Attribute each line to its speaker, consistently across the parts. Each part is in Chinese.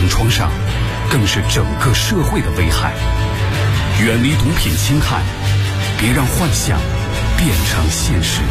Speaker 1: 成创伤，更是整个社会的危害。远离毒品侵害，别让幻想变成现实。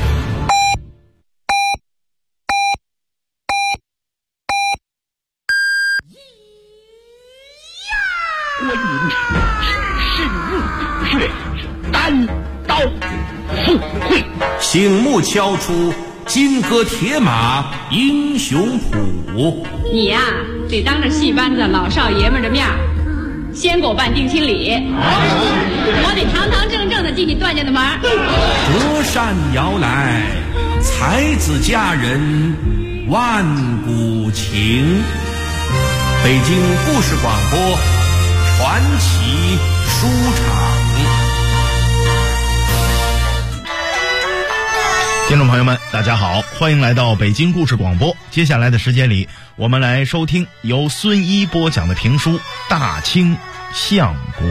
Speaker 2: 观音只身入血，单刀赴会，
Speaker 3: 醒目敲出金戈铁马英雄谱。
Speaker 4: 你呀，得当着戏班子老少爷们的面先给我办定亲礼，我得堂堂正正的进你段家的门。
Speaker 3: 隔山摇来，才子佳人万古情。北京故事广播传奇书场。
Speaker 5: 听众朋友们，大家好，欢迎来到北京故事广播。接下来的时间里，我们来收听由孙一播讲的评书《大清相国》。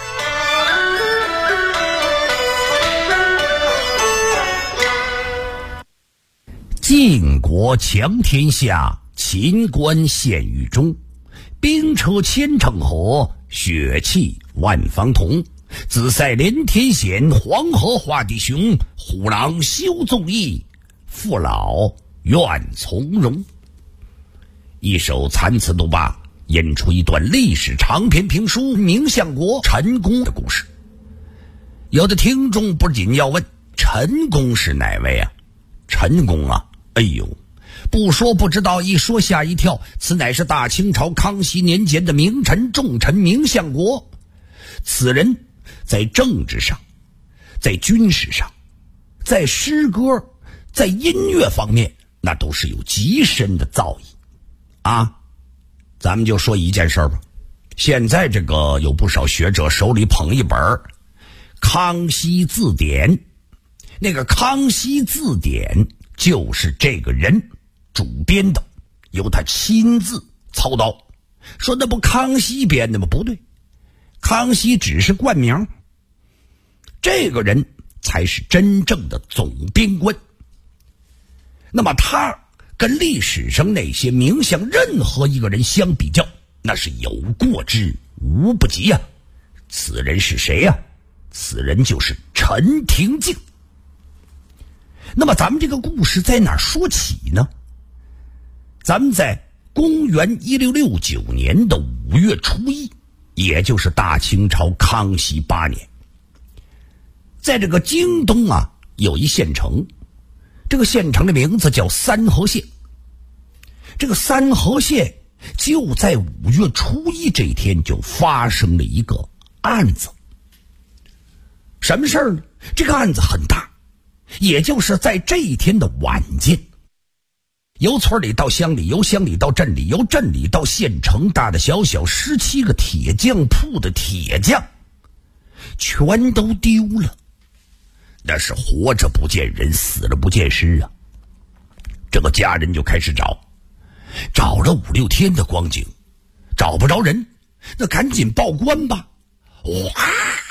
Speaker 6: 晋国强天下，秦关陷于中。兵车千乘河，血气万方同。紫塞连天险，黄河化地雄。虎狼休纵义，父老愿从容。一首残词都罢，演出一段历史长篇评书明相国陈宫的故事。有的听众不禁要问，陈宫是哪位啊？陈宫啊，哎呦，不说不知道，一说吓一跳。此乃是大清朝康熙年间的名臣重臣明相国。此人在政治上，在军事上，在诗歌，在音乐方面，那都是有极深的造诣啊。咱们就说一件事吧，现在这个有不少学者手里捧一本《康熙字典》，那个《康熙字典》就是这个人主编的，由他亲自操刀。说那不康熙编的吗？不对，康熙只是冠名，这个人才是真正的总编官。那么他跟历史上那些名相任何一个人相比较，那是有过之无不及啊。此人是谁啊？此人就是陈廷敬。那么咱们这个故事在哪儿说起呢？咱们在公元1669年的5月初1，也就是大清朝康熙8年，在这个京东啊，有一县城，这个县城的名字叫三河县。这个三河县就在5月初1这天就发生了一个案子。什么事儿呢？这个案子很大，也就是在这一天的晚间，由村里到乡里，由乡里到镇里，由镇里到县城，大大小小17个铁匠铺的铁匠全都丢了。那是活着不见人，死了不见尸啊。这个家人就开始找了5、6天的光景，找不着人，那赶紧报官吧。哇！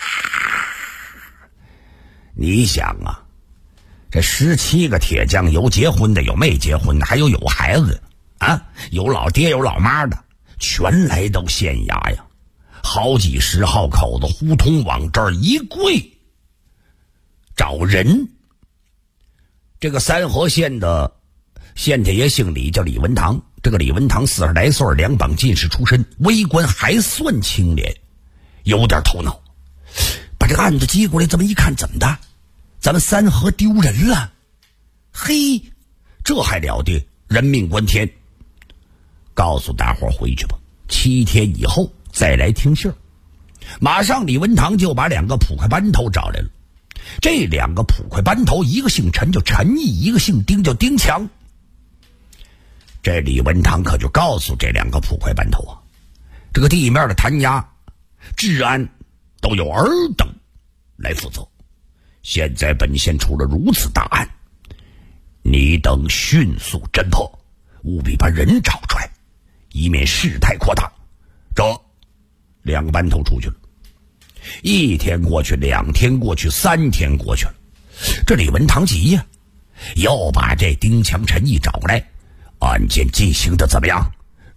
Speaker 6: 你想啊，这17个铁匠，有结婚的，有没结婚的，还有孩子啊，有老爹有老妈的，全来到县衙呀。好几10号口子胡同往这儿一跪找人。这个三河县的县太爷姓李，叫李文堂。这个李文堂40来岁，2榜进士出身，微官还算清廉，有点头脑。把这个案子接过来，这么一看，怎么的？咱们三河丢人了。嘿，这还了得，人命关天。告诉大伙回去吧，7天以后再来听信儿。马上李文堂就把2个捕快班头找来了。这2个捕快班头，一个姓陈叫陈毅，一个姓丁叫丁强。这李文堂可就告诉这2个捕快班头啊，这个地面的弹压、治安都由尔等来负责。现在本县出了如此大案，你等迅速侦破，务必把人找出来，以免事态扩大。这2个班头出去了。1天过去，2天过去，3天过去了。这李文堂急呀，又把这丁强、陈毅找来。案件进行的怎么样？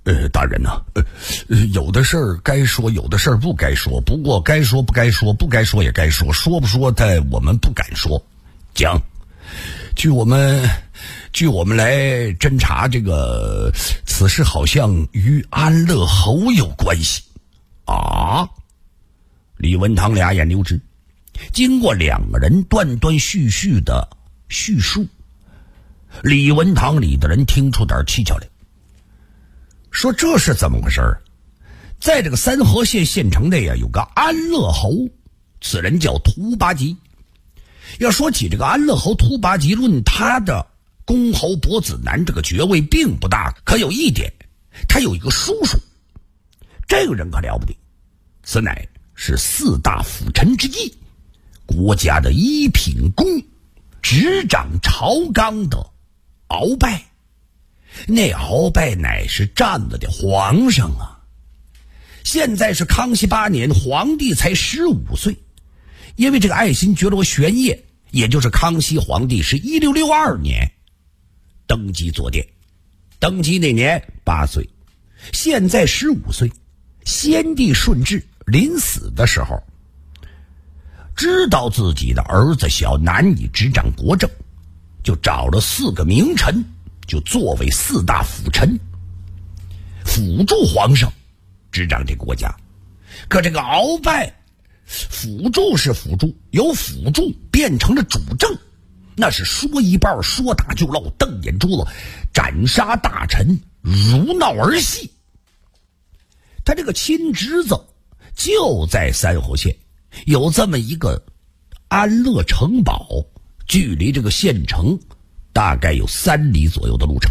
Speaker 6: 大人呐，有的事儿该说，有的事儿不该说。不过该说不该说，不该说也该说，说不说的我们不敢说。讲，据我们来侦查，这个此事好像与安乐侯有关系啊。李文堂俩眼溜直，经过两个人断断续续的叙述，李文堂里的人听出点蹊跷来，说这是怎么回事儿？在这个三河县县城内啊，有个安乐侯，此人叫屠八吉。要说起这个安乐侯屠八吉，论他的公侯伯子男这个爵位并不大，可有一点，他有一个叔叔，这个人可了不得，此乃是四大辅臣之一，国家的一品公，执掌朝纲的鳌拜。那鳌拜乃是站着的皇上啊！现在是康熙8年，皇帝才15岁。因为这个爱新觉罗玄烨，也就是康熙皇帝是1662年登基坐殿，登基那年8岁，现在15岁。先帝顺治临死的时候，知道自己的儿子小，难以执掌国政，就找了4个名臣，就作为4大辅臣，辅助皇上执掌这个国家。可这个鳌拜辅助是辅助，由辅助变成了主政，那是说一半说打就漏，瞪眼珠子，斩杀大臣，如闹儿戏。他这个亲侄子就在三河县，有这么一个安乐城堡，距离这个县城大概有3里左右的路程。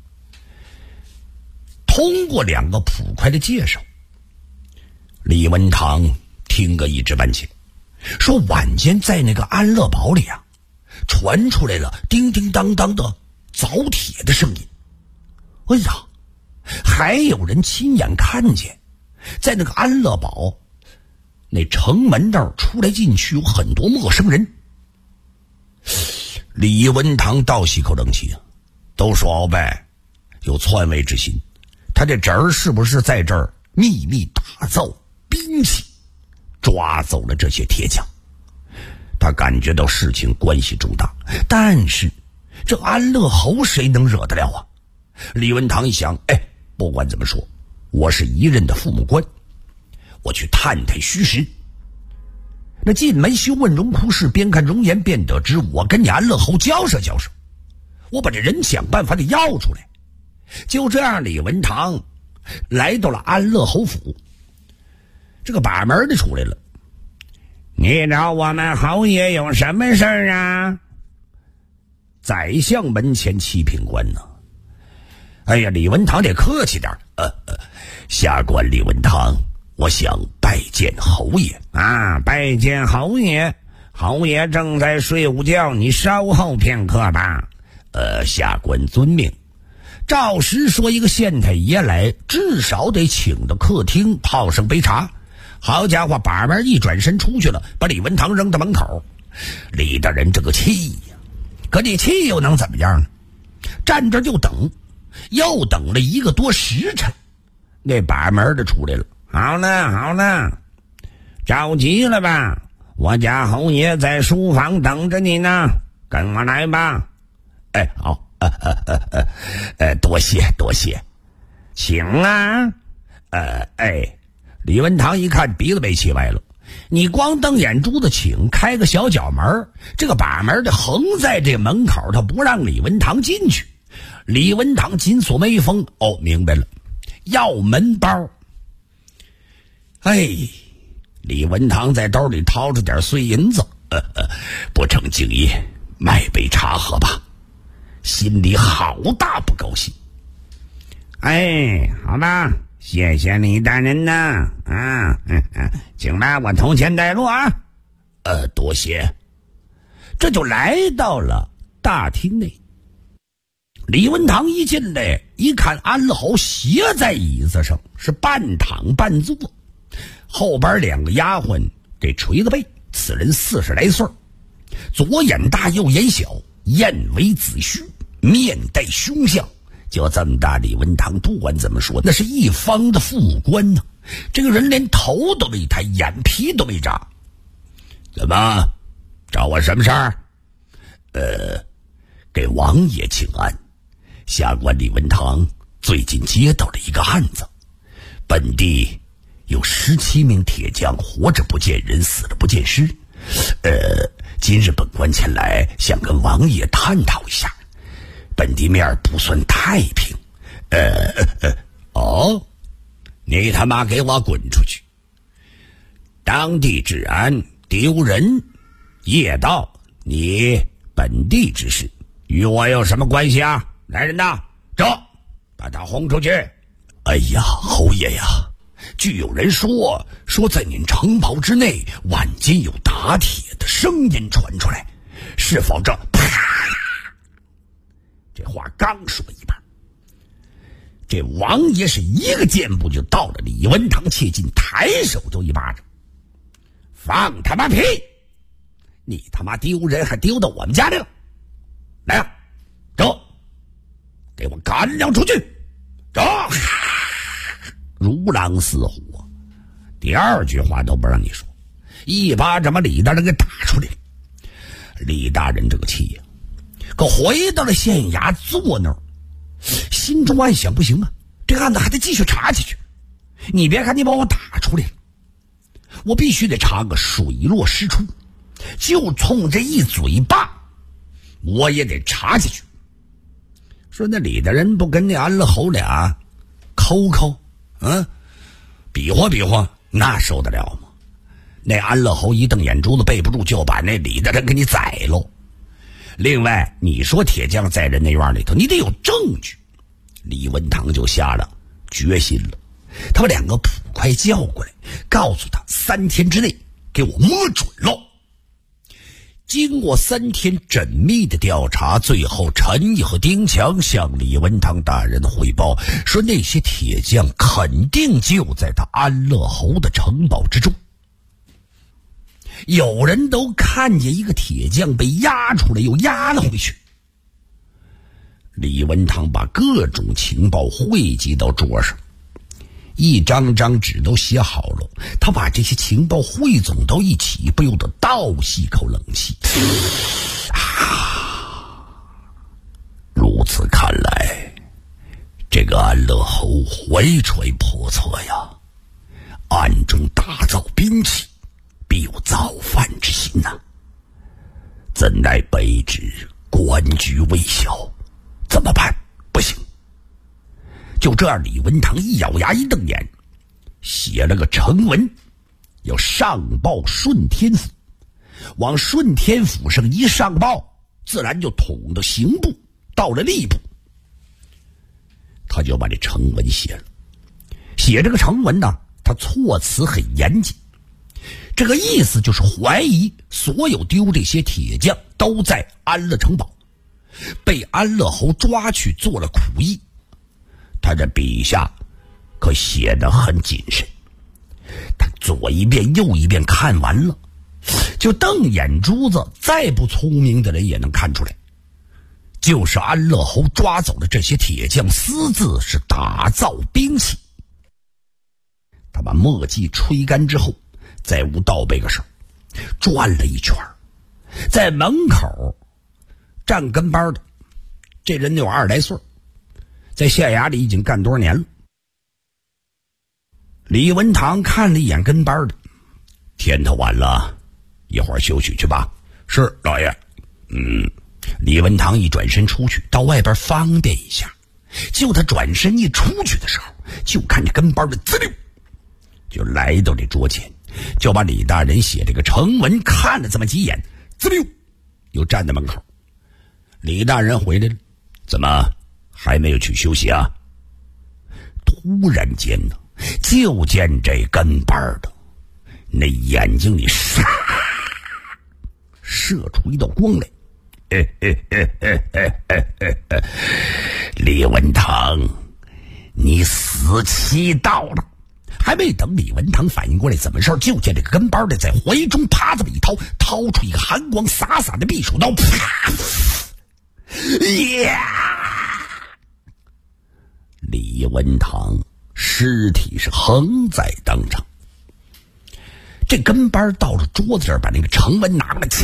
Speaker 6: 通过2个捕快的介绍，李文堂听个一知半解，说晚间在那个安乐堡里啊，传出来了叮叮当当的凿铁的声音。哎呀，还有人亲眼看见，在那个安乐堡那城门那儿出来进去有很多陌生人。李文堂倒吸口冷气啊，都说鳌拜有篡位之心，他这侄儿是不是在这儿秘密打造兵器，抓走了这些铁匠？他感觉到事情关系重大，但是这安乐侯谁能惹得了啊？李文堂一想，不管怎么说，我是一任的父母官，我去探探虚实。那进门修问荣枯氏，边看容颜便得知，我跟你安乐侯交涉交涉，我把这人想办法得要出来。就这样，李文堂来到了安乐侯府。这个把门的出来了，你找我们侯爷有什么事儿啊？宰相门前七品官呢？哎呀，李文堂得客气点，下官李文堂，我想拜见侯爷啊！拜见侯爷，侯爷正在睡午觉，你稍后片刻吧。下官遵命。照实说，一个县太爷来，至少得请到客厅泡上杯茶。好家伙，把门一转身出去了，把李文堂扔到门口。李大人这个气呀，可你气又能怎么样呢？站这就等，又等了1个多时辰，那把门的出来了。好了，着急了吧？我家侯爷在书房等着你呢，跟我来吧。好，多谢，请啊。李文堂一看鼻子被气歪了，你光瞪眼珠子请，开个小角门，这个把门的横在这门口，他不让李文堂进去。李文堂紧锁眉峰，明白了，要门包。李文堂在兜里掏出点碎银子，不成敬意，买杯茶喝吧。心里好大不高兴。好吧，谢谢李大人呐，请吧，我头前带路啊。多谢。这就来到了大厅内。李文堂一进来，一看安乐侯斜在椅子上，是半躺半坐，后边2个丫鬟给捶着背。此人40来岁，左眼大右眼小，燕尾子须，面带凶相， 就这么大，李文堂不管怎么说，那是一方的副官呢。这个人连头都没抬，眼皮都没眨。怎么，找我什么事儿？给王爷请安。下官李文堂最近接到了一个案子，本地有17名铁匠活着不见人，死了不见尸。今日本官前来，想跟王爷探讨一下。本地面不算太平。你他妈给我滚出去！当地治安丢人，夜盗你本地之事，与我有什么关系啊？来人呐，走，把他轰出去！哎呀，侯爷呀，据有人说在您城堡之内晚间有打铁的声音传出来，是否这？啪！这话刚说一半，这王爷是一个箭步就到了李文堂切近，抬手就一巴掌。放他妈屁！你他妈丢人还丢到我们家里了！来啊，走，给我赶了出去！走！如狼似虎，第二句话都不让你说，一巴掌把李大人给打出来了。李大人这个气呀，可回到了县衙坐那儿，心中暗想：不行啊，这个案子还得继续查下去。你别看你把我打出来了，我必须得查个水落石出，就冲这一嘴巴，我也得查下去。说那李大人不跟那安乐侯俩抠抠，比划比划，那受得了吗？那安乐侯一瞪眼珠子，背不住就把那李大人给你宰喽。另外，你说铁匠在人那院里头，你得有证据。李文堂就下了决心了，他把2个捕快叫过来，告诉他3天之内给我摸准喽。经过3天缜密的调查，最后陈毅和丁强向李文堂大人汇报说，那些铁匠肯定就在他安乐侯的城堡之中。有人都看见一个铁匠被押出来又押了回去。李文堂把各种情报汇集到桌上，一张张纸都写好了，他把这些情报汇总到一起，不由得倒吸口冷气。如此看来，这个安乐侯怀揣叵测呀，暗中打造兵器，必有造反之心呐。怎奈卑职官居微小，怎么办？不行。就这样，李文堂一咬牙一瞪眼，写了个呈文，要上报顺天府。往顺天府上一上报，自然就捅到刑部，到了吏部。他就把这呈文写了。写这个呈文呢，他措辞很严谨，这个意思就是怀疑所有丢这些铁匠都在安乐城堡，被安乐侯抓去做了苦役。他这笔下可写得很谨慎，他左一遍右一遍看完了，就瞪眼珠子，再不聪明的人也能看出来，就是安乐侯抓走的这些铁匠私自是打造兵器。他把墨迹吹干之后，在屋倒背个手，转了一圈，在门口站跟班的这人有20来岁，在县衙里已经干多少年了。李文堂看了一眼跟班的，天头晚了，一会儿休息去吧。是老爷。李文堂一转身出去，到外边方便一下。就他转身一出去的时候，就看见跟班的滋溜就来到这桌前，就把李大人写这个呈文看了这么几眼，滋溜又站在门口。李大人回来了，怎么还没有去休息啊？突然间呢，就见这跟班的那眼睛里射出一道光来。李文堂，你死期到了。还没等李文堂反应过来怎么事，就见这个跟班的在怀中耙子里掏出一个寒光洒洒的匕首刀，啪！ 李文堂尸体是横在当场。这跟班到了桌子这儿，把那个成文拿过来，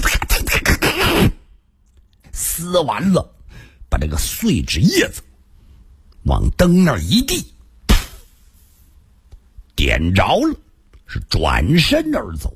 Speaker 6: 撕完了，把这个碎纸叶子往灯那儿一递，点着了，是转身而走。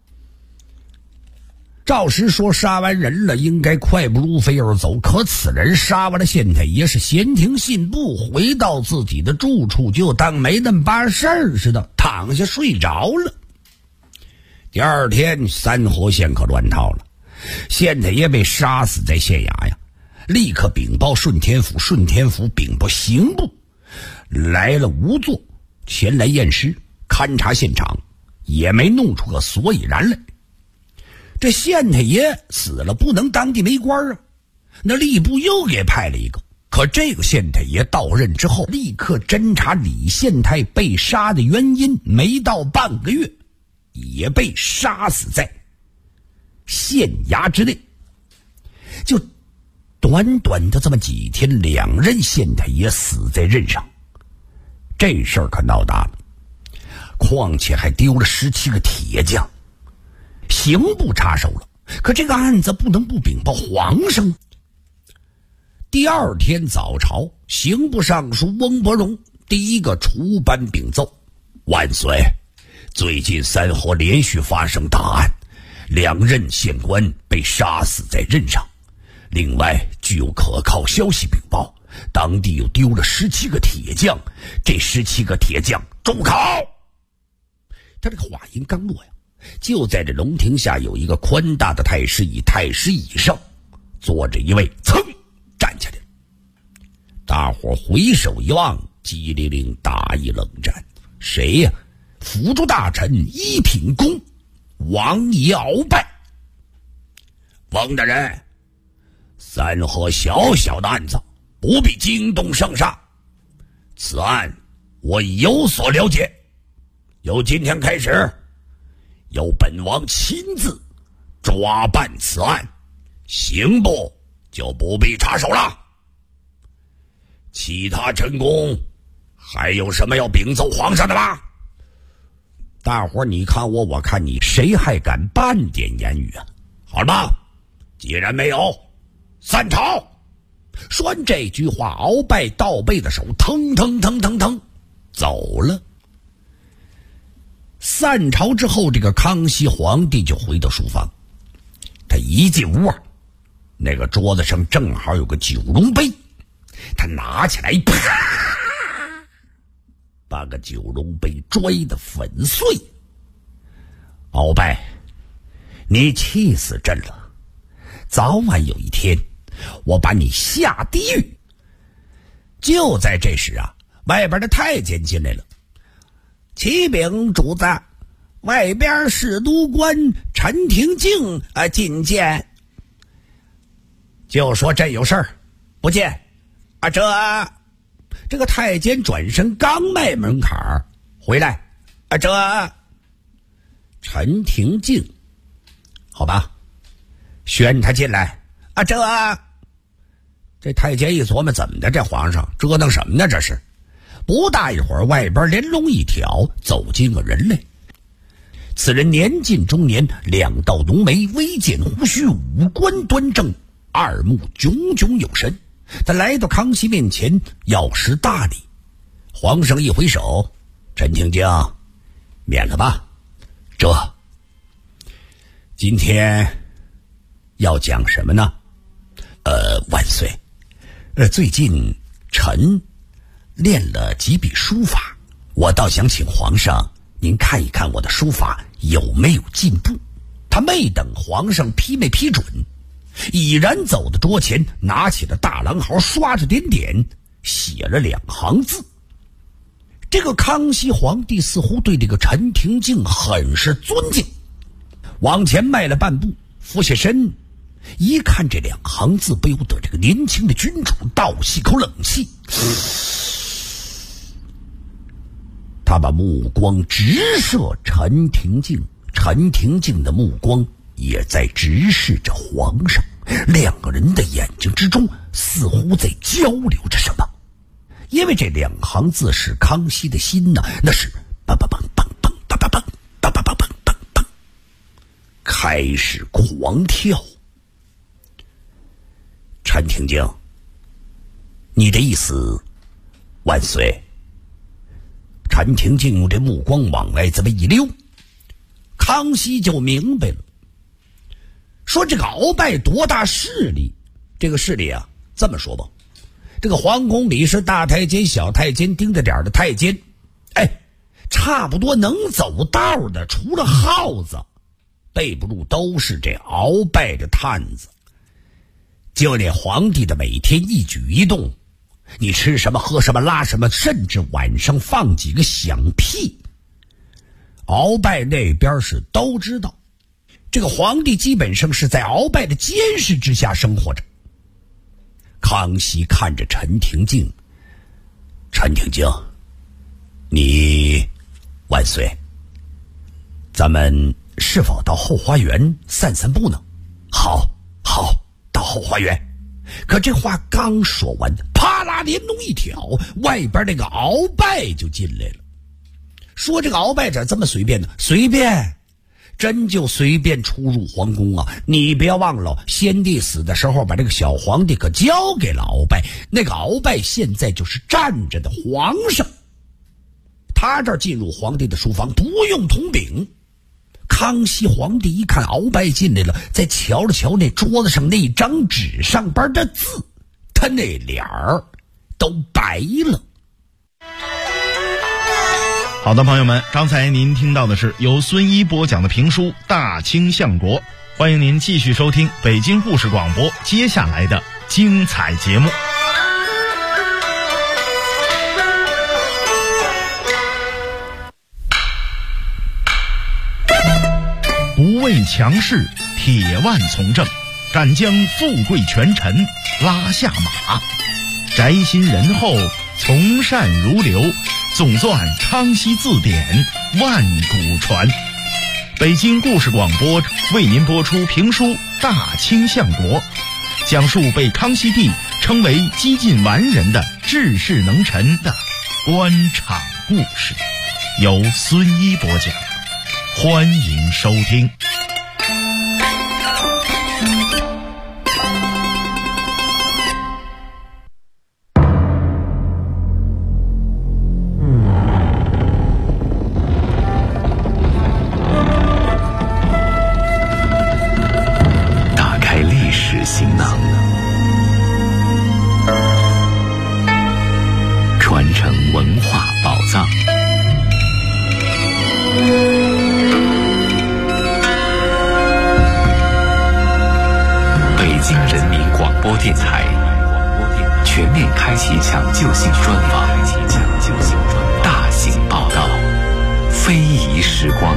Speaker 6: 赵石说杀完人了，应该快步如飞而走，可此人杀完了县太爷，是闲庭信步，回到自己的住处，就当没那么把事儿似的，躺下睡着了。第二天三河县可乱套了，县太爷被杀死在县衙呀，立刻禀报顺天府，顺天府禀报刑部，来了仵作前来验尸勘察现场，也没弄出个所以然来。这县太爷死了，不能当地没官啊，那吏部又给派了一个。可这个县太爷到任之后，立刻侦查李县太被杀的原因，没到半个月也被杀死在县衙之内。就短短的这么几天，两任县太爷死在任上，这事儿可闹大了。况且还丢了17个铁匠。刑部插手了，可这个案子不能不禀报皇上。第二天早朝，刑部尚书翁伯荣第一个出班禀奏：万岁，最近三河连续发生大案，2任县官被杀死在任上。另外具有可靠消息禀报，当地又丢了17个铁匠，这17个铁匠重考。他这个话音刚落呀，就在这龙庭下有一个宽大的太师椅，太师椅上坐着一位，噌站起来。大伙回首一望，机灵灵打一冷战。谁呀？辅助大臣一品公王爷鳌拜。翁大人，三河小小的案子，不必惊动圣上。此案我已有所了解，由今天开始，由本王亲自抓办此案，刑部就不必插手了。其他臣工还有什么要禀奏皇上的吗？大伙你看我，我看你，谁还敢半点言语啊？好了吧，既然没有，散朝。说完这句话，鳌拜倒背的手腾腾腾腾腾走了。散朝之后，这个康熙皇帝就回到书房。他一进屋啊，那个桌子上正好有个九龙杯，他拿起来，啪，把个九龙杯摔得粉碎。鳌拜，你气死朕了！早晚有一天，我把你下地狱。就在这时啊，外边的太监进来了。启禀主子，外边侍都官陈廷敬觐见。就说朕有事儿，不见。这个太监转身刚迈门槛儿，回来。陈廷敬，好吧，宣他进来。这太监一琢磨，怎么的？这皇上折腾什么呢？这是。不大一会儿，外边帘笼一挑，走进个人来。此人年近中年，2道浓眉，微见胡须，五官端正，二目炯炯有神。他来到康熙面前，要施大礼。皇上一回手：“陈廷敬，免了吧。今天要讲什么呢？”万岁，最近臣练了几笔书法，我倒想请皇上您看一看我的书法有没有进步。他没等皇上批没批准，已然走到桌前，拿起了大狼毫，刷着点点，写了2行字。这个康熙皇帝似乎对这个陈廷敬很是尊敬，往前迈了半步，俯下身一看这2行字，不由得这个年轻的君主倒吸口冷气。他把目光直射陈廷敬，陈廷敬的目光也在直视着皇上，2个人的眼睛之中似乎在交流着什么。 因为这2行字使康熙的心呢，那是梆梆梆梆梆梆梆梆梆梆梆梆梆梆，开始狂跳。陈廷敬，你的意思，万岁？陈廷敬用这目光往外这么一溜，康熙就明白了，说这个鳌拜多大势力？这个势力啊，这么说吧，这个皇宫里是大太监、小太监盯着点的太监，差不多能走道的，除了耗子，背不住都是这鳌拜的探子。就连皇帝的每天一举一动，你吃什么喝什么拉什么，甚至晚上放几个响屁，鳌拜那边是都知道。这个皇帝基本上是在鳌拜的监视之下生活着。康熙看着陈廷敬，陈廷敬，你万岁，咱们是否到后花园散散步呢？好，到后花园。可这话刚说完，啪啦连龙一挑，外边那个鳌拜就进来了。说这个鳌拜这这么随便呢？随便，真就随便出入皇宫啊！你别忘了，先帝死的时候把这个小皇帝可交给了鳌拜，那个鳌拜现在就是站着的皇上。他这儿进入皇帝的书房不用铜饼。康熙皇帝一看鳌拜进来了，再瞧了瞧那桌子上那张纸上边的字，他那脸儿都白了。
Speaker 5: 好的，朋友们，刚才您听到的是由孙一播讲的评书《大清相国》，欢迎您继续收听北京故事广播接下来的精彩节目。不畏强势，铁腕从政，敢将富贵权臣拉下马，宅心仁厚，从善如流，总算康熙字典，万古传。北京故事广播为您播出评书《大清相国》，讲述被康熙帝称为几近完人的治世能臣的官场故事，由孙一播讲，欢迎收听。
Speaker 1: 全面开启抢救性专访，大型报道，非遗时光。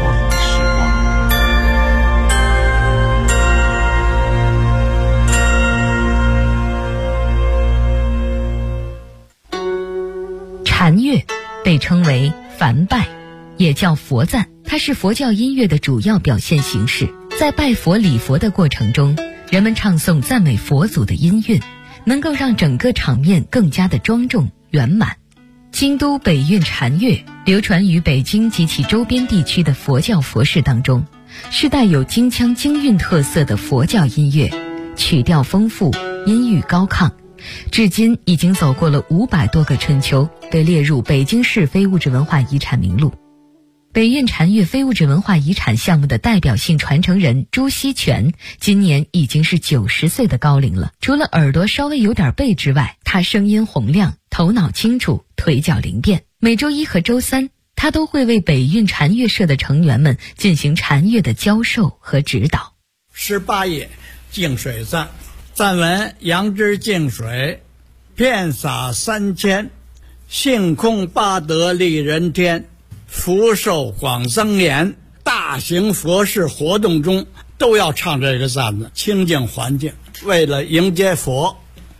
Speaker 7: 禅乐被称为梵拜，也叫佛赞，它是佛教音乐的主要表现形式。在拜佛礼佛的过程中，人们唱诵赞美佛祖的音韵，能够让整个场面更加的庄重圆满。京都北韵禅乐流传于北京及其周边地区的佛教佛事当中，是带有京腔京韵特色的佛教音乐，曲调丰富，音域高亢，至今已经走过了500多个春秋，被列入北京市非物质文化遗产名录。北韵禅乐非物质文化遗产项目的代表性传承人朱锡全今年已经是90岁的高龄了。除了耳朵稍微有点背之外，他声音洪亮，头脑清楚，腿脚灵便。每周1和周3，他都会为北韵禅乐社的成员们进行禅乐的教授和指导。
Speaker 8: 18页净水赞，赞文：杨枝净水，遍洒3000，性空八德利人天，福寿广增延。大型佛事活动中都要唱这个赞子，清净环境，为了迎接佛。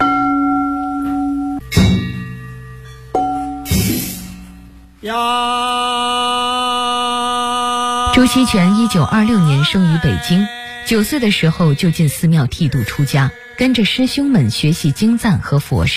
Speaker 8: 呀，
Speaker 7: 朱锡全1926年生于北京，9岁的时候就进寺庙剃度出家，跟着师兄们学习经赞和佛事。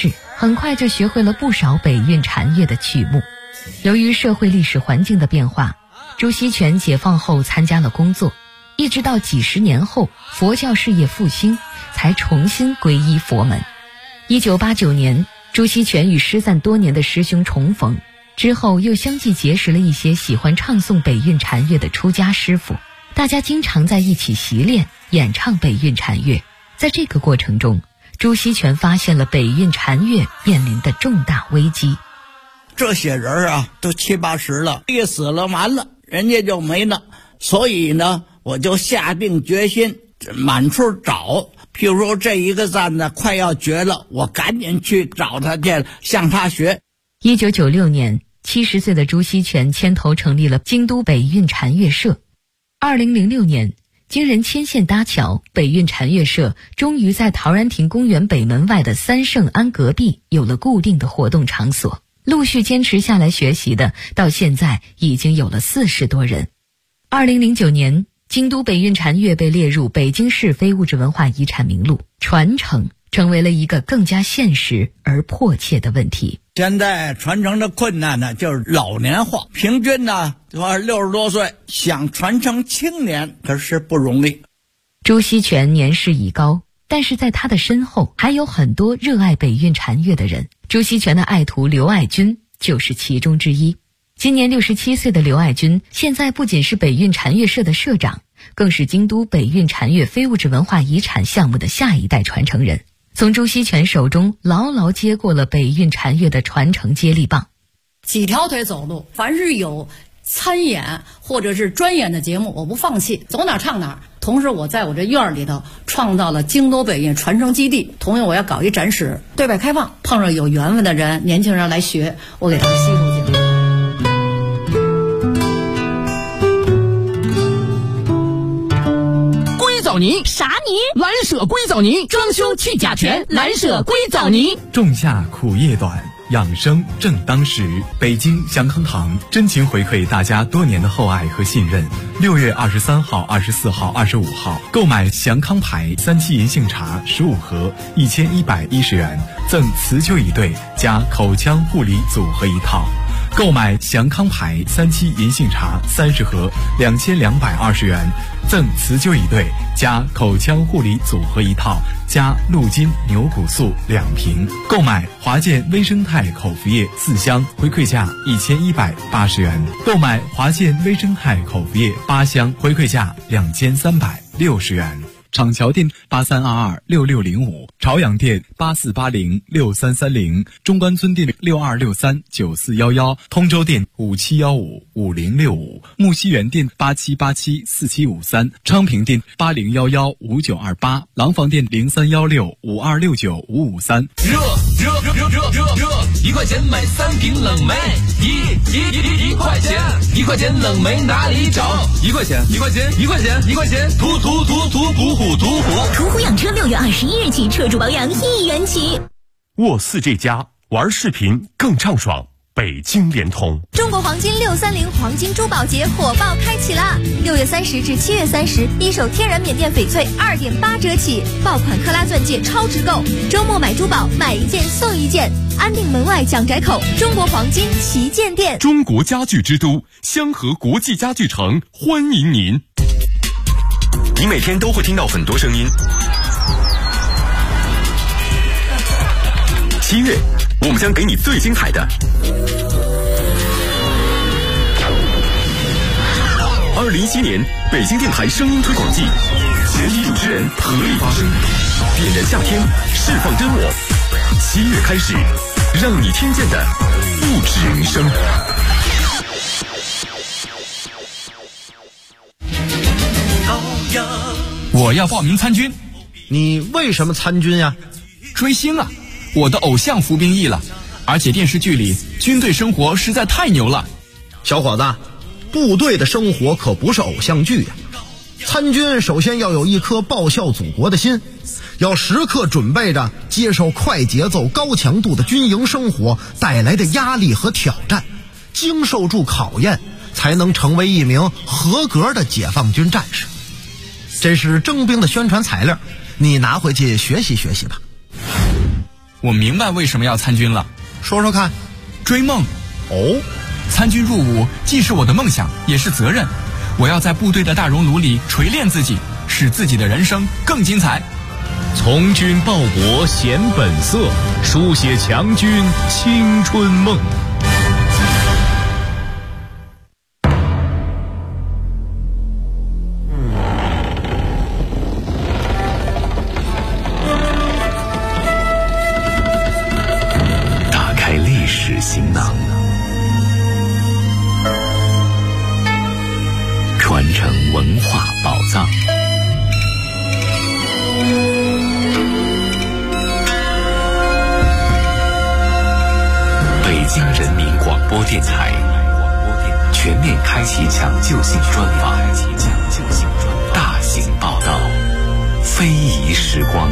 Speaker 7: 很快就学会了不少北韵禅乐的曲目。由于社会历史环境的变化，朱锡泉解放后参加了工作，一直到几十年后佛教事业复兴，才重新皈依佛门。1989年，朱锡泉与失散多年的师兄重逢，之后又相继结识了一些喜欢唱诵北韵禅乐的出家师傅，大家经常在一起习练演唱北韵禅乐。在这个过程中，朱锡泉发现了北韵禅乐面临的重大危机。
Speaker 8: 这些人啊，都70、80了，一死了完了，人家就没了。所以呢，我就下定决心满处找。譬如说这一个赞呢快要绝了，我赶紧去找他去，向他学。
Speaker 7: 1996年，70岁的朱锡泉牵头成立了京都北韵禅乐社。2006年，经人牵线搭桥，北韵禅乐社终于在陶然亭公园北门外的三圣庵隔壁有了固定的活动场所。陆续坚持下来学习的，到现在已经有了40多人。2009年，京都北韵禅乐被列入北京市非物质文化遗产名录，传承成为了一个更加现实而迫切的问题。
Speaker 8: 现在传承的困难呢，就是老年化，平均呢60多岁，想传承青年可是不容易。
Speaker 7: 朱锡泉年事已高，但是在他的身后还有很多热爱北韵禅乐的人。朱锡泉的爱徒刘爱军就是其中之一。今年67岁的刘爱军，现在不仅是北韵禅乐社的社长，更是京都北韵禅乐非物质文化遗产项目的下一代传承人，从朱锡泉手中牢牢接过了北韵禅乐的传承接力棒。
Speaker 9: 几条腿走路，凡是有参演或者是专演的节目，我不放弃，走哪唱哪。同时我在我这院里头创造了京都北韵传承基地，同样我要搞一展示，对外开放，碰上有缘分的人，年轻人来学，我给他们吸收进来。
Speaker 10: 硅藻泥
Speaker 11: 啥泥？
Speaker 10: 蓝舍硅藻泥，装修去甲醛，蓝舍硅藻泥。
Speaker 12: 仲夏苦夜短，养生正当时。北京祥康堂真情回馈大家多年的厚爱和信任。6月23号、24号、25号，购买祥康牌3七银杏茶15盒，1110元，赠辞旧一对加口腔护理组合一套。购买祥康牌3七银杏茶30盒，2220元，赠辞旧一对加口腔护理组合一套，加鹿筋牛骨素2瓶。购买华健微生态口服液4箱，回馈价1180元。购买华健微生态口服液8箱，回馈价2360元。厂桥店83226605，朝阳店84806330，中关村店62639411，通州店57155065，木樨园店87874753，昌平店80115928，廊坊店031652695553。
Speaker 10: 热，1块钱买3瓶冷梅，一块钱，1块钱冷梅哪里找？1块钱，途虎。
Speaker 11: 途虎养车6月21日起，车主保养1元起。
Speaker 13: 沃4这家玩视频更畅爽，北京联通。
Speaker 14: 中国黄金630黄金珠宝节火爆开启啦！6月30至7月30，一手天然缅甸翡翠2.8折起，爆款克拉钻戒超值购，周末买珠宝买1件送1件，安定门外蒋宅口中国黄金旗舰店。
Speaker 13: 中国家具之都香河国际家具城欢迎您。你每天都会听到很多声音。7月，我们将给你最精彩的。2017年北京电台声音推广季，全体主持人合力发声，点燃夏天，释放真我。7月开始，让你听见的不止于声。
Speaker 3: 我要报名参军。
Speaker 5: 你为什么参军呀？
Speaker 3: 追星啊，我的偶像服兵役了，而且电视剧里军队生活实在太牛了。
Speaker 5: 小伙子，部队的生活可不是偶像剧呀。参军首先要有一颗报效祖国的心，要时刻准备着接受快节奏高强度的军营生活带来的压力和挑战，经受住考验，才能成为一名合格的解放军战士。这是征兵的宣传材料，你拿回去学习学习吧。
Speaker 12: 我明白为什么要参军了。
Speaker 5: 说说看。
Speaker 12: 追梦。
Speaker 5: 哦，
Speaker 12: 参军入伍既是我的梦想，也是责任。我要在部队的大熔炉里锤炼自己，使自己的人生更精彩。
Speaker 13: 从军报国显本色，书写强军青春梦。
Speaker 1: 打开历史行囊，传承文化宝藏。北京人民广播电台全面开启抢救性专访，大型报道，非遗时光。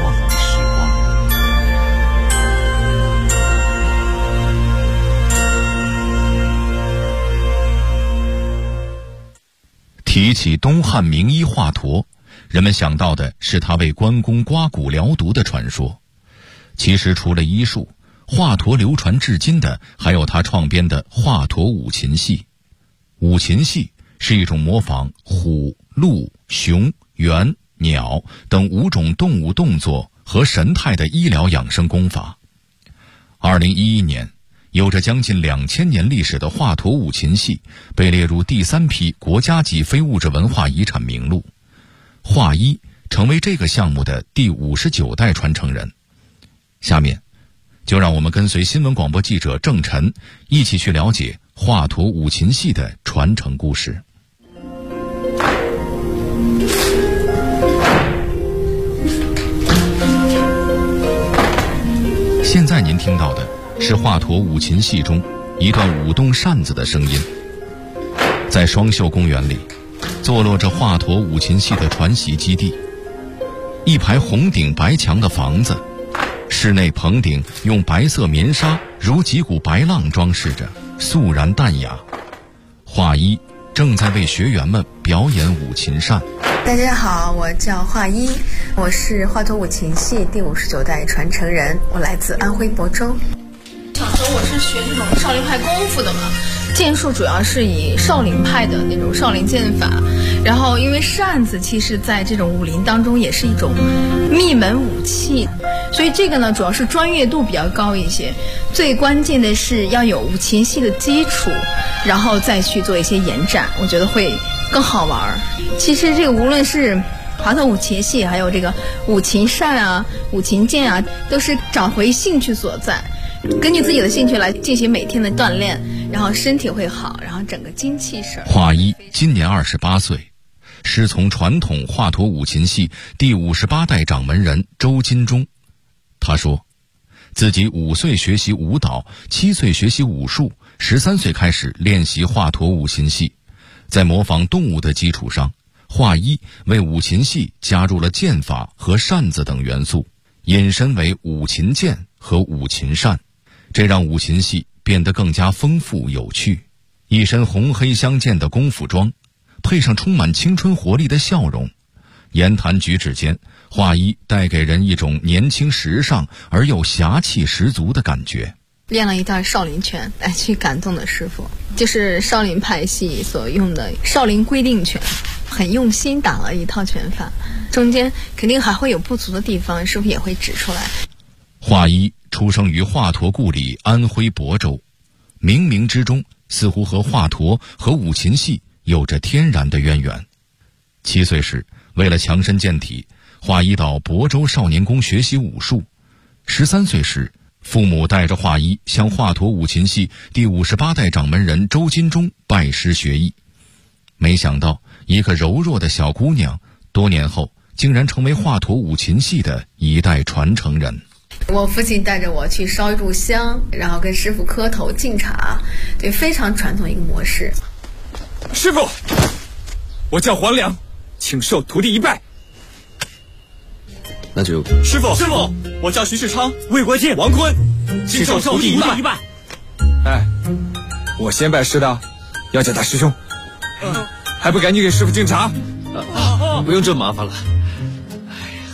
Speaker 5: 提起东汉名医华佗，人们想到的是他为关公刮骨疗毒的传说。其实除了医术，华佗流传至今的还有他创编的华佗五禽戏。五禽戏是一种模仿虎、鹿、熊、猿、鸟等5种动物动作和神态的医疗养生功法。2011年，有着将近2000年历史的华佗五禽戏被列入第3批国家级非物质文化遗产名录。华医成为这个项目的第59代传承人。下面就让我们跟随新闻广播记者郑晨一起去了解华佗五禽戏的传承故事。现在您听到的是华佗五禽戏中一段舞动扇子的声音。在双秀公园里，坐落着华佗五禽戏的传习基地。一排红顶白墙的房子，室内棚顶用白色棉纱如几股白浪装饰着，肃然淡雅。华医正在为学员们表演五禽扇。
Speaker 15: 大家好，我叫华医，我是华佗五禽戏第59代传承人，我来自安徽亳州。
Speaker 16: 小时候我是学这种少林派功夫的嘛，剑术主要是以少林派的那种少林剑法，然后因为扇子其实在这种武林当中也是一种秘门武器，所以这个呢主要是专业度比较高一些，最关键的是要有五禽戏的基础，然后再去做一些延展，我觉得会更好玩。其实这个无论是华佗五禽戏还有这个五禽扇啊、五禽剑啊，都是找回兴趣所在，根据自己的兴趣来进行每天的锻炼，然后身体会好，然后整个精气神。
Speaker 5: 华医今年28岁，师从传统华佗五禽戏第58代掌门人周金忠。他说，自己5岁学习舞蹈，7岁学习武术，13岁开始练习华佗五禽戏。在模仿动物的基础上，华医为五禽戏加入了剑法和扇子等元素，引申为五禽剑和五禽扇，这让五禽戏变得更加丰富有趣。一身红黑相间的功夫装，配上充满青春活力的笑容，言谈举止间，华医带给人一种年轻时尚而又侠气十足的感觉。
Speaker 16: 练了一段少林拳来去感动的师傅，就是少林派系所用的少林规定拳，很用心打了一套拳法，中间肯定还会有不足的地方，师傅也会指出来。
Speaker 5: 华医出生于华佗故里安徽亳州，冥冥之中似乎和华佗和五禽戏有着天然的渊源。7岁时，为了强身健体，华医到亳州少年宫学习武术。13岁时，父母带着华医向华佗五禽戏第58代掌门人周金忠拜师学艺。没想到，一个柔弱的小姑娘，多年后竟然成为华佗五禽戏的一代传承人。
Speaker 15: 我父亲带着我去烧一炷香，然后跟师傅磕头敬茶，对，非常传统一个模式。
Speaker 17: 师傅，我叫黄良，请受徒弟一拜。
Speaker 18: 那就
Speaker 17: 师傅，我叫徐世昌、魏国进、王坤，请受徒弟一拜。哎，我先拜师的，要叫大师兄。还不赶紧给师傅敬茶？
Speaker 18: 不用这么麻烦了。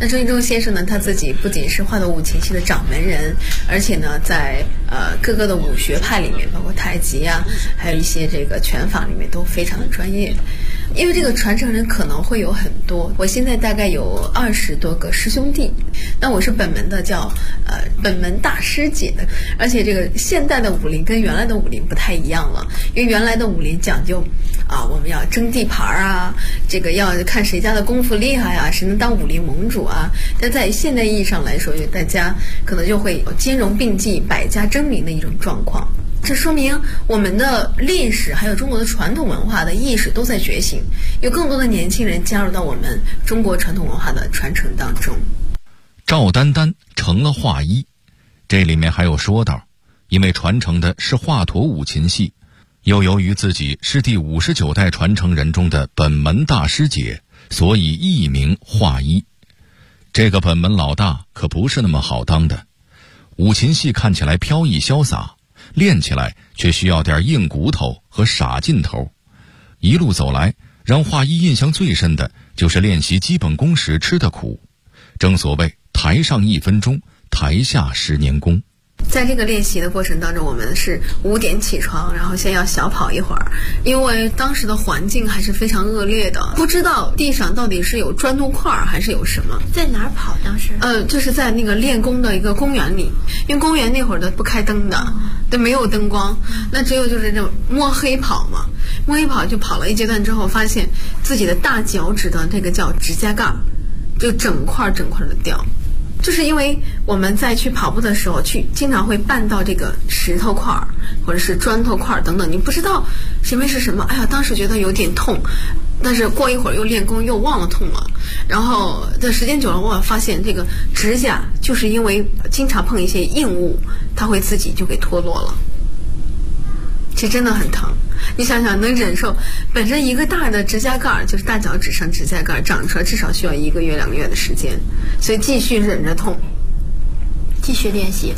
Speaker 15: 那周一中先生呢，他自己不仅是华佗五禽戏的掌门人，而且呢，在各个的武学派里面，包括太极啊，还有一些这个拳法里面都非常的专业。因为这个传承人可能会有很多，我现在大概有20多个师兄弟，那我是本门的叫本门大师姐的，而且这个现代的武林跟原来的武林不太一样了，因为原来的武林讲究我们要争地盘啊，这个要看谁家的功夫厉害啊，谁能当武林盟主啊。但在现代意义上来说，大家可能就会有兼容并济、百家争鸣的一种状况。这说明我们的历史还有中国的传统文化的意识都在觉醒，有更多的年轻人加入到我们中国传统文化的传承当中。
Speaker 5: 赵丹丹成了华医，这里面还有说道，因为传承的是华佗五禽戏，又由于自己是第59代传承人中的本门大师姐，所以艺名华医。这个本门老大可不是那么好当的，五禽戏看起来飘逸潇洒，练起来却需要点硬骨头和傻劲头。一路走来，让华医印象最深的就是练习基本功时吃的苦。正所谓台上1分钟，台下10年功。
Speaker 15: 在这个练习的过程当中，我们是5点起床，然后先要小跑一会儿，因为当时的环境还是非常恶劣的，不知道地上到底是有砖头块还是有什么。
Speaker 14: 在哪儿跑当时？
Speaker 15: 就是在那个练功的一个公园里，因为公园那会儿都不开灯的，都没有灯光，那只有就是这种摸黑跑嘛。摸黑跑就跑了一阶段之后，发现自己的大脚趾的这个叫指甲盖就整块的掉。就是因为我们在去跑步的时候经常会绊到这个石头块或者是砖头块等等，你不知道什么是什么，当时觉得有点痛，但是过一会儿又练功又忘了痛了，然后的时间久了，我发现这个指甲就是因为经常碰一些硬物，它会自己就给脱落了，这真的很疼。你想想，能忍受本身一个大的指甲盖，就是大脚趾上指甲盖长出来至少需要1个月2个月的时间，所以继续忍着痛，继续练习。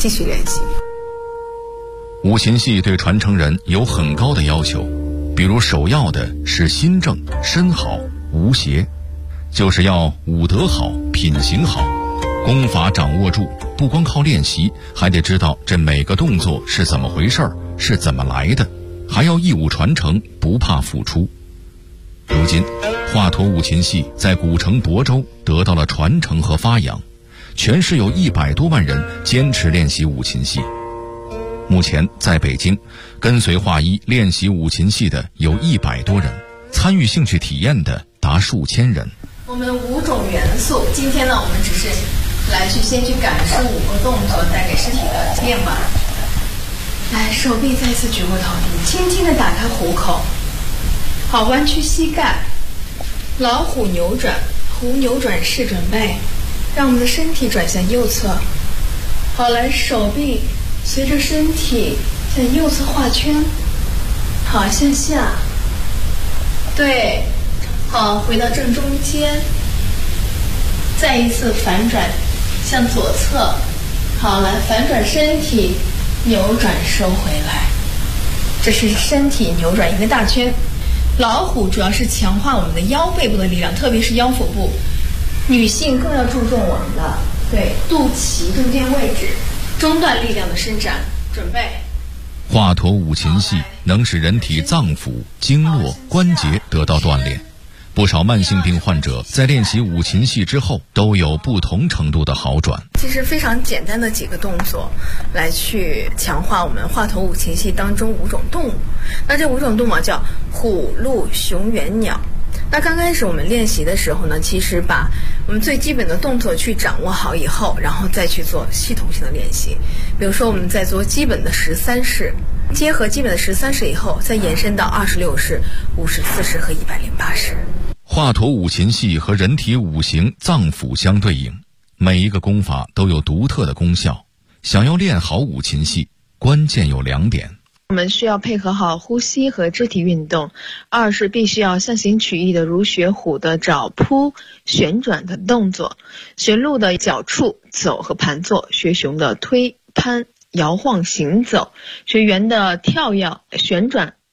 Speaker 5: 五禽戏对传承人有很高的要求，比如首要的是心正、身好、无邪，就是要武德好、品行好，功法掌握住，不光靠练习，还得知道这每个动作是怎么回事，是怎么来的，还要义务传承，不怕付出。如今华佗五禽戏在古城亳州得到了传承和发扬，全市有100多万人坚持练习五禽戏。目前在北京跟随华医练习五禽戏的有100多人，参与兴趣体验的达数千人。
Speaker 16: 我们5种元素，今天呢我们只是来先去感受5个动作带给身体的变化。来，手臂再次举过头顶，轻轻地打开虎口，好，弯曲膝盖，老虎扭转，虎扭转式准备，让我们的身体转向右侧。好，来，手臂随着身体向右侧画圈，好，向下，对，好，回到正中间，再一次反转向左侧，好，来，反转身体，扭转收回来，这是身体扭转一个大圈。老虎主要是强化我们的腰背部的力量，特别是腰腹部，女性更要注重我们的肚脐中间位置中段力量的伸展。准备。
Speaker 5: 华佗五禽戏能使人体脏腑、经络、关节得到锻炼，不少慢性病患者在练习五禽戏之后都有不同程度的好转。
Speaker 15: 其实非常简单的几个动作来去强化我们华佗五禽戏当中5种动物。那这5种动物叫虎、鹿、熊、猿、鸟。那刚开始我们练习的时候呢，其实把我们最基本的动作去掌握好以后，然后再去做系统性的练习。比如说我们在做基本的13式，结合基本的13式以后，再延伸到26式、54式和108式。
Speaker 5: 华佗五禽戏和人体五行脏腑相对应，每一个功法都有独特的功效。想要练好五禽戏，关键有2点。
Speaker 18: 我们需要配合好呼吸和肢体运动，2是必须要象形曲意的，如学虎的找扑、旋转的动作，学鹿的脚触、走和盘坐，学熊的推、攀、摇晃、行走，学猿的跳跃、旋转、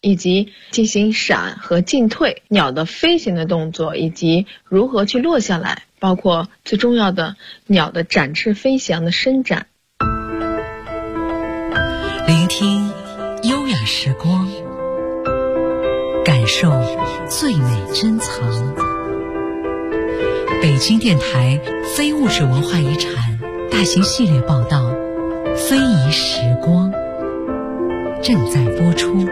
Speaker 18: 以及进行闪和进退，鸟的飞行的动作，以及如何去落下来，包括最重要的鸟的展翅飞翔的伸展。
Speaker 19: 聆听优雅时光，感受最美珍藏。北京电台非物质文化遗产大型系列报道《非遗时光》正在播出。